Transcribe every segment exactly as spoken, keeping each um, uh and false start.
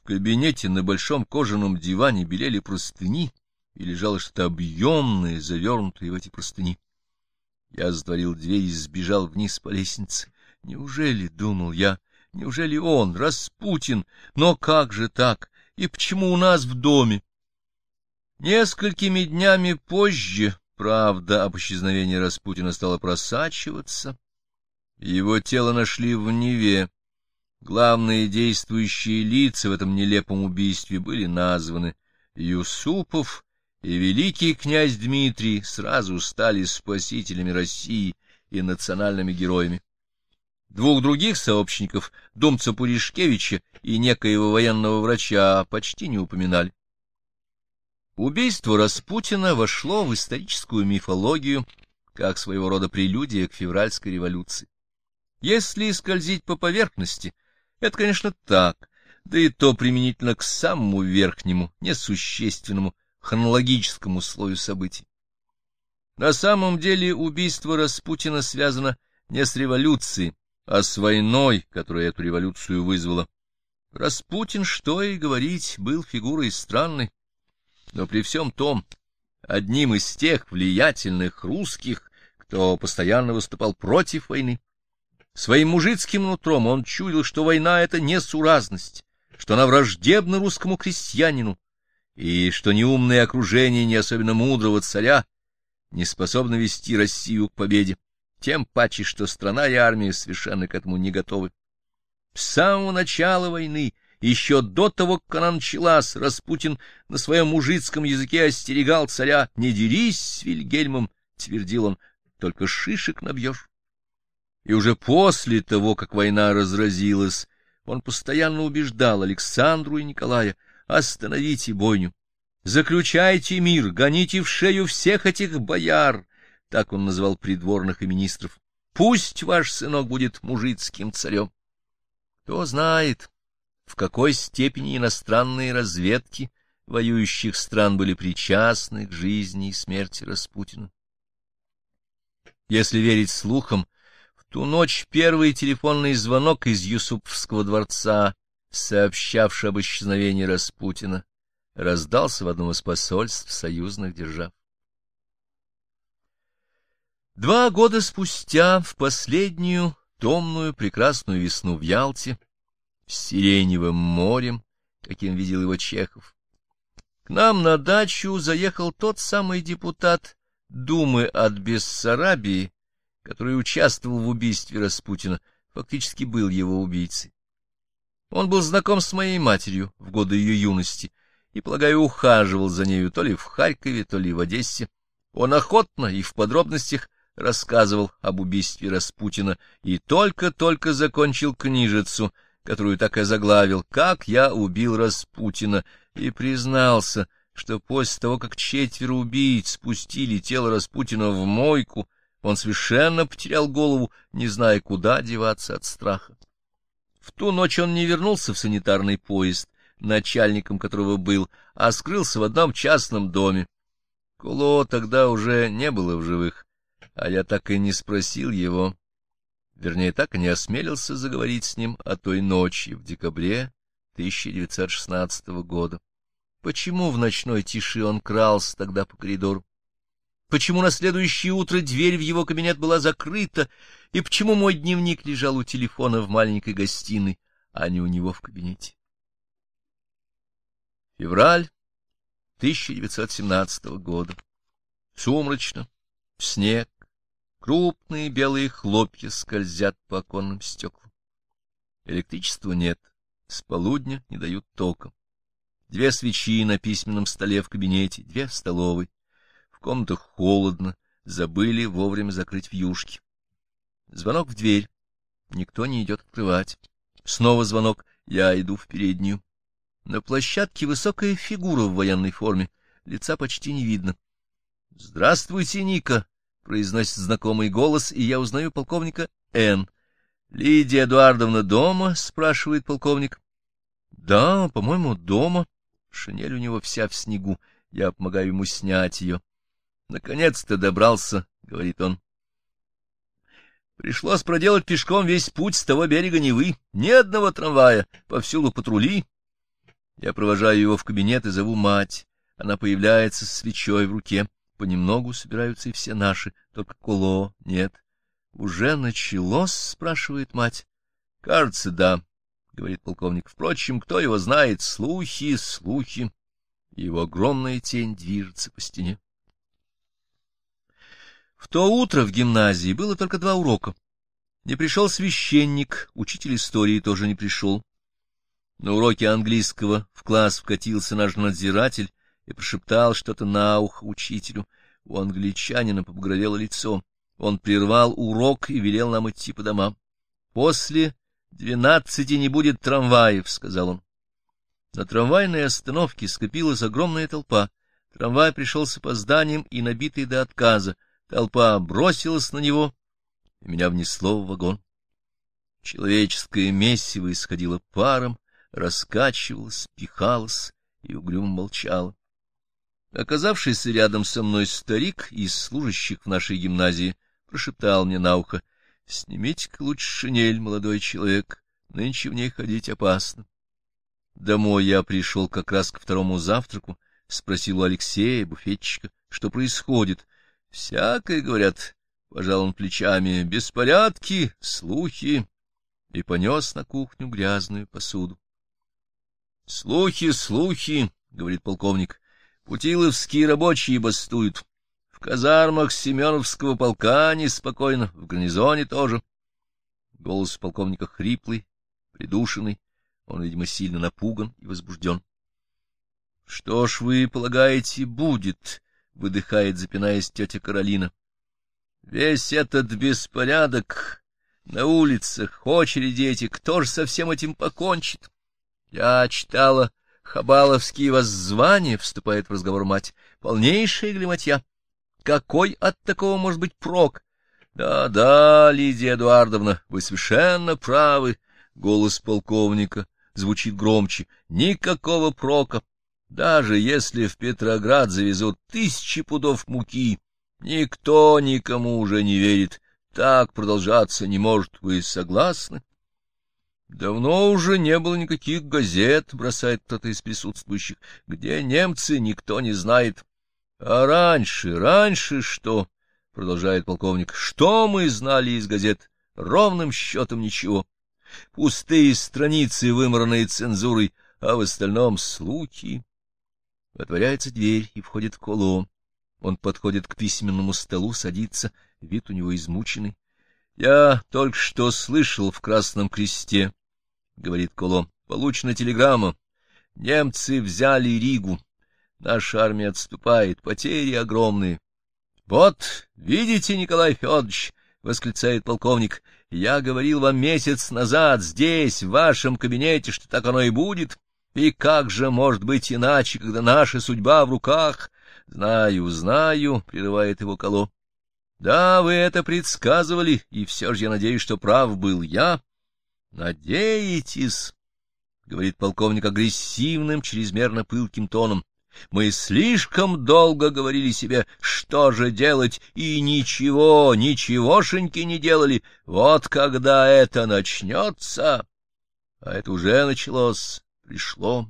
кабинете на большом кожаном диване белели простыни, и лежало что-то объемное, завернутое в эти простыни. Я затворил дверь и сбежал вниз по лестнице. Неужели, — думал я, — неужели он, Распутин? Но как же так? И почему у нас в доме? Несколькими днями позже правда об исчезновении Распутина стала просачиваться. Его тело нашли в Неве. Главные действующие лица в этом нелепом убийстве были названы. Юсупов и великий князь Дмитрий сразу стали спасителями России и национальными героями. Двух других сообщников, думца Пуришкевича и некоего военного врача, почти не упоминали. Убийство Распутина вошло в историческую мифологию как своего рода прелюдия к февральской революции. Если скользить по поверхности, это, конечно, так, да и то применительно к самому верхнему, несущественному, хронологическому слою событий. На самом деле убийство Распутина связано не с революцией, а с войной, которая эту революцию вызвала. Распутин, что и говорить, был фигурой странной, но при всем том одним из тех влиятельных русских, кто постоянно выступал против войны. Своим мужицким нутром он чуял, что война — это несуразность, что она враждебна русскому крестьянину, и что неумное окружение не особенно мудрого царя не способно вести Россию к победе, тем паче, что страна и армия совершенно к этому не готовы. С самого начала войны, еще до того, как она началась, Распутин на своем мужицком языке остерегал царя: «Не дерись с Вильгельмом», — твердил он, — «только шишек набьешь». И уже после того, как война разразилась, он постоянно убеждал Александру и Николая: «Остановите бойню, заключайте мир, гоните в шею всех этих бояр», так он назвал придворных и министров. «Пусть ваш сынок будет мужицким царем». Кто знает, в какой степени иностранные разведки воюющих стран были причастны к жизни и смерти Распутина. Если верить слухам, в ту ночь первый телефонный звонок из Юсуповского дворца, сообщавший об исчезновении Распутина, раздался в одном из посольств союзных держав. Два года спустя, в последнюю томную прекрасную весну в Ялте, с сиреневым морем, каким видел его Чехов, к нам на дачу заехал тот самый депутат Думы от Бессарабии, который участвовал в убийстве Распутина, фактически был его убийцей. Он был знаком с моей матерью в годы ее юности и, полагаю, ухаживал за нею то ли в Харькове, то ли в Одессе. Он охотно и в подробностях рассказывал об убийстве Распутина и только-только закончил книжицу, которую так и заглавил «Как я убил Распутина», и признался, что после того, как четверо убийц спустили тело Распутина в мойку, он совершенно потерял голову, не зная, куда деваться от страха. В ту ночь он не вернулся в санитарный поезд, начальником которого был, а скрылся в одном частном доме. Куло тогда уже не было в живых, а я так и не спросил его, вернее, так и не осмелился заговорить с ним о той ночи в декабре тысяча девятьсот шестнадцатого года. Почему в ночной тиши он крался тогда по коридору? Почему на следующее утро дверь в его кабинет была закрыта, и почему мой дневник лежал у телефона в маленькой гостиной, а не у него в кабинете? Февраль тысяча девятьсот семнадцатого года. Сумрачно, в снег, крупные белые хлопья скользят по оконным стеклам. Электричества нет, с полудня не дают тока. Две свечи на письменном столе в кабинете, две в столовой. В комнатах холодно, забыли вовремя закрыть вьюшки. Звонок в дверь. Никто не идет открывать. Снова звонок. Я иду в переднюю. На площадке высокая фигура в военной форме. Лица почти не видно. — Здравствуйте, Ника! — произносит знакомый голос, и я узнаю полковника Н. — Лидия Эдуардовна дома? — спрашивает полковник. — Да, по-моему, дома. Шинель у него вся в снегу. Я помогаю ему снять ее. — Наконец-то добрался, — говорит он. — Пришлось проделать пешком весь путь с того берега Невы. Ни одного трамвая, повсюду патрули. Я провожаю его в кабинет и зову мать. Она появляется с свечой в руке. Понемногу собираются и все наши, только Коло нет. — Уже началось? — спрашивает мать. — Кажется, да, — говорит полковник. — Впрочем, кто его знает? Слухи, слухи. Его огромная тень движется по стене. В то утро в гимназии было только два урока. Не пришел священник, учитель истории тоже не пришел. На уроке английского в класс вкатился наш надзиратель и прошептал что-то на ухо учителю. У англичанина побагровело лицо. Он прервал урок и велел нам идти по домам. — После двенадцати не будет трамваев, — сказал он. На трамвайной остановке скопилась огромная толпа. Трамвай пришел с опозданием и набитый до отказа. Толпа бросилась на него, и меня внесло в вагон. Человеческое месиво исходило паром, раскачивалось, пихалось и угрюмо молчало. Оказавшийся рядом со мной старик из служащих в нашей гимназии прошептал мне на ухо: — Снимите-ка лучше шинель, молодой человек, нынче в ней ходить опасно. Домой я пришел как раз ко второму завтраку, спросил у Алексея, буфетчика, что происходит. — Всякое, говорят, — пожал он плечами, — беспорядки, слухи, и понес на кухню грязную посуду. — Слухи, слухи, — говорит полковник, — путиловские рабочие бастуют. В казармах Семеновского полка неспокойно, в гарнизоне тоже. Голос полковника хриплый, придушенный, он, видимо, сильно напуган и возбужден. — Что ж вы полагаете, будет? — выдыхает, запинаясь, тетя Каролина. — Весь этот беспорядок на улицах, очереди эти, кто же со всем этим покончит? Я читала хабаловские воззвания, — вступает в разговор мать, — полнейшая глиматья. Какой от такого может быть прок? Да, — Да-да, Лидия Эдуардовна, вы совершенно правы. Голос полковника звучит громче. Никакого прока. Даже если в Петроград завезут тысячи пудов муки, никто никому уже не верит. Так продолжаться не может. Вы согласны? Давно уже не было никаких газет, бросает кто-то из присутствующих. Где немцы, никто не знает. А раньше, раньше что? Продолжает полковник. Что мы знали из газет? Ровным счетом ничего. Пустые страницы, вымаранные цензурой, а в остальном слухи. Отворяется дверь, и входит Коло. Он подходит к письменному столу, садится, вид у него измученный. — Я только что слышал в Красном Кресте, — говорит Коло, — получена телеграмма. Немцы взяли Ригу. Наша армия отступает, потери огромные. — Вот, видите, Николай Федорович, — восклицает полковник, — я говорил вам месяц назад здесь, в вашем кабинете, что так оно и будет. И как же может быть иначе, когда наша судьба в руках? — Знаю, знаю, — прерывает его Коло. — Да, вы это предсказывали, и все же я надеюсь, что прав был я. — Надеетесь, — говорит полковник агрессивным, чрезмерно пылким тоном. — Мы слишком долго говорили себе, что же делать, и ничего, ничегошеньки не делали. Вот когда это начнется... А это уже началось... Пришло.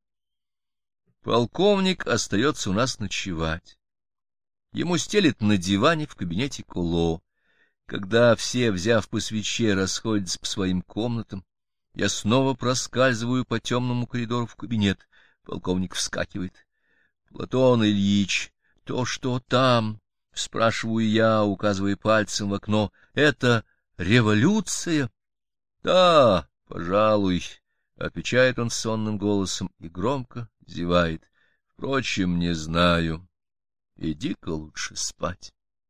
Полковник остается у нас ночевать. Ему стелет на диване в кабинете Коло. Когда все, взяв по свече, расходятся по своим комнатам, я снова проскальзываю по темному коридору в кабинет. Полковник вскакивает. — Платон Ильич, то, что там, — спрашиваю я, указывая пальцем в окно, — это революция? — Да, пожалуй. — отвечает он сонным голосом и громко зевает. — Впрочем, не знаю. Иди-ка лучше спать.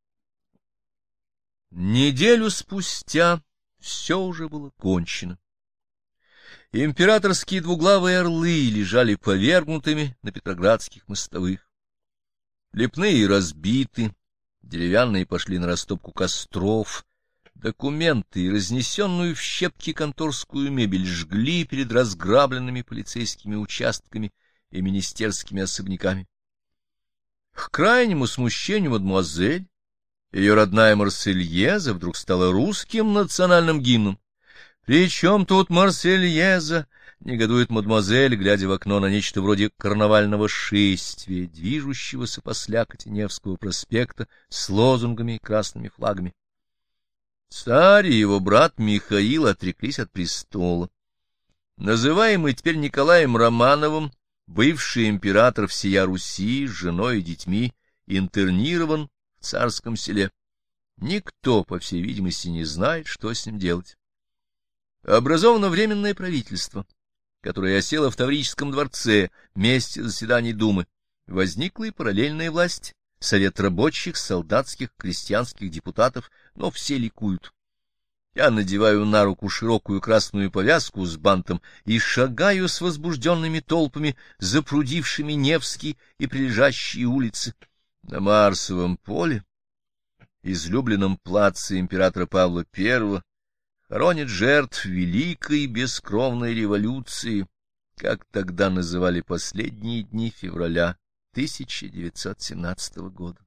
Неделю спустя все уже было кончено. Императорские двуглавые орлы лежали повергнутыми на петроградских мостовых. Лепные разбиты, деревянные пошли на растопку костров. Документы и разнесенную в щепки конторскую мебель жгли перед разграбленными полицейскими участками и министерскими особняками. К крайнему смущению мадемуазель, ее родная Марсельеза вдруг стала русским национальным гимном. — При чем тут Марсельеза? негодует мадемуазель, глядя в окно на нечто вроде карнавального шествия, движущегося по слякоти Невского проспекта с лозунгами и красными флагами. Царь и его брат Михаил отреклись от престола. Называемый теперь Николаем Романовым, бывший император всея Руси с женой и детьми, интернирован в Царском Селе. Никто, по всей видимости, не знает, что с ним делать. Образовано Временное правительство, которое осело в Таврическом дворце, месте заседаний Думы. Возникла и параллельная власть, Совет рабочих, солдатских, крестьянских депутатов, но все ликуют. Я надеваю на руку широкую красную повязку с бантом и шагаю с возбужденными толпами, запрудившими Невский и прилежащие улицы. На Марсовом поле, излюбленном плаце императора Павла Первого, хоронят жертв великой бескровной революции, как тогда называли последние дни февраля тысяча девятьсот семнадцатого года.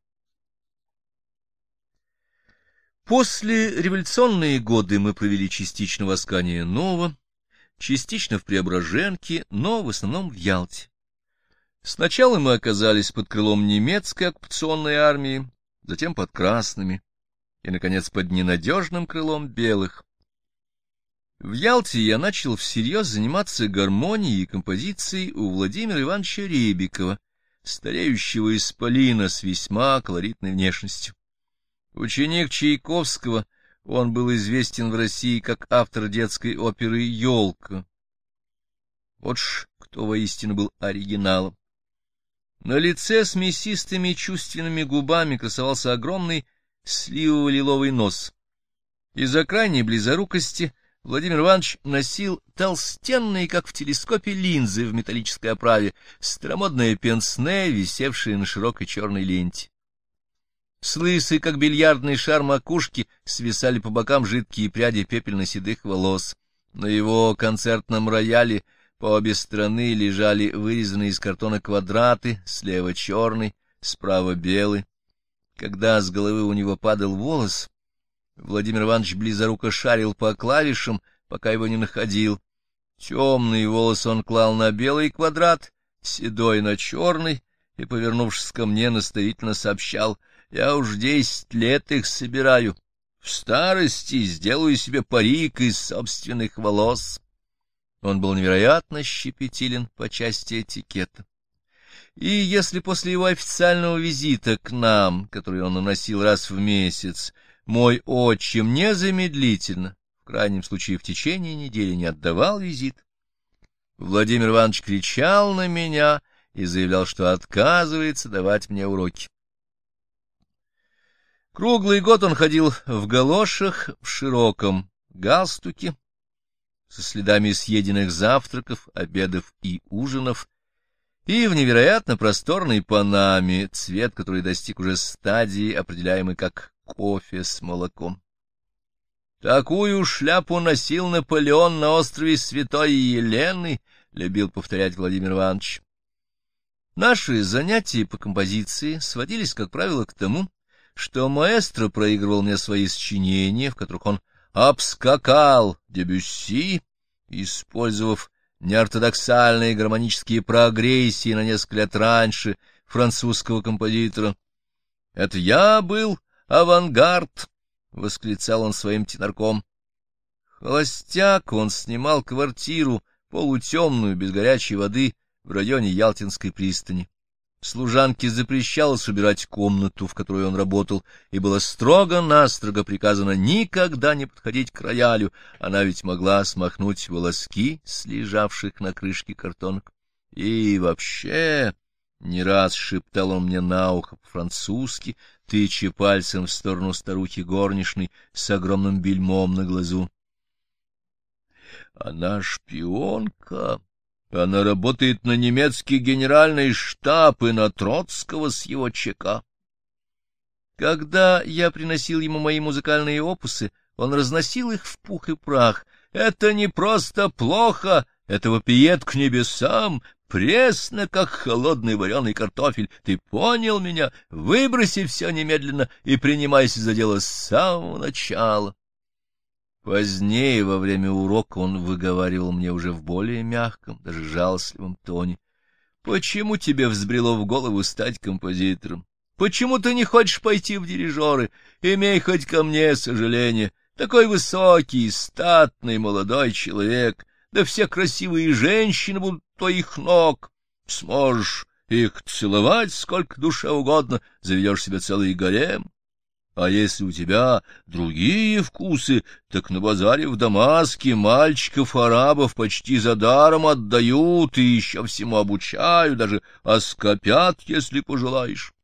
После революционные годы мы провели частично в Аскании-Ново, частично в Преображенке, но в основном в Ялте. Сначала мы оказались под крылом немецкой оккупационной армии, затем под красными и, наконец, под ненадежным крылом белых. В Ялте я начал всерьез заниматься гармонией и композицией у Владимира Ивановича Ребикова, стареющего исполина с весьма колоритной внешностью. Ученик Чайковского, он был известен в России как автор детской оперы «Елка». Вот ж кто воистину был оригиналом. На лице с мясистыми чувственными губами красовался огромный сливово-лиловый нос. Из-за крайней близорукости Владимир Иванович носил толстенные, как в телескопе, линзы в металлической оправе, старомодное пенсне, висевшее на широкой черной ленте. С лысой, как бильярдный шар макушки, свисали по бокам жидкие пряди пепельно-седых волос. На его концертном рояле по обе стороны лежали вырезанные из картона квадраты, слева черный, справа белый. Когда с головы у него падал волос, Владимир Иванович близоруко шарил по клавишам, пока его не находил. Темный волос он клал на белый квадрат, седой на черный, и, повернувшись ко мне, наставительно сообщал: «Я уж десять лет их собираю. В старости сделаю себе парик из собственных волос». Он был невероятно щепетилен по части этикета. И если после его официального визита к нам, который он наносил раз в месяц, мой отчим незамедлительно, в крайнем случае в течение недели, не отдавал визит, Владимир Иванович кричал на меня и заявлял, что отказывается давать мне уроки. Круглый год он ходил в галошах, в широком галстуке, со следами съеденных завтраков, обедов и ужинов, и в невероятно просторной панаме, цвет которой достиг уже стадии, определяемой как кофе с молоком. «Такую шляпу носил Наполеон на острове Святой Елены», — любил повторять Владимир Иванович. Наши занятия по композиции сводились, как правило, к тому, что маэстро проигрывал мне свои сочинения, в которых он обскакал Дебюсси, использовав неортодоксальные гармонические прогрессии на несколько лет раньше французского композитора. «Это я был авангард», — восклицал он своим тенорком. Холостяк, он снимал квартиру, полутемную, без горячей воды, в районе Ялтинской пристани. Служанке запрещалось убирать комнату, в которой он работал, и было строго-настрого приказано никогда не подходить к роялю, она ведь могла смахнуть волоски с лежавших на крышке картонок. И вообще, не раз шептал он мне на ухо по-французски, тыча пальцем в сторону старухи горничной с огромным бельмом на глазу. «Она шпионка. Она работает на немецкий генеральный штаб и на Троцкого с его ЧК». Когда я приносил ему мои музыкальные опусы, он разносил их в пух и прах. «Это не просто плохо, это вопиет к небесам, пресно, как холодный вареный картофель. Ты понял меня? Выброси все немедленно и принимайся за дело с самого начала». Позднее, во время урока, он выговаривал мне уже в более мягком, даже жалостливом тоне: «Почему тебе взбрело в голову стать композитором? Почему ты не хочешь пойти в дирижеры? Имей хоть ко мне сожаление. Такой высокий, статный, молодой человек, да все красивые женщины будут у твоих ног. Сможешь их целовать сколько душе угодно, заведешь себе целый гарем. А если у тебя другие вкусы, так на базаре в Дамаске мальчиков-арабов почти за даром отдают и еще всему обучают, даже оскопят, если пожелаешь».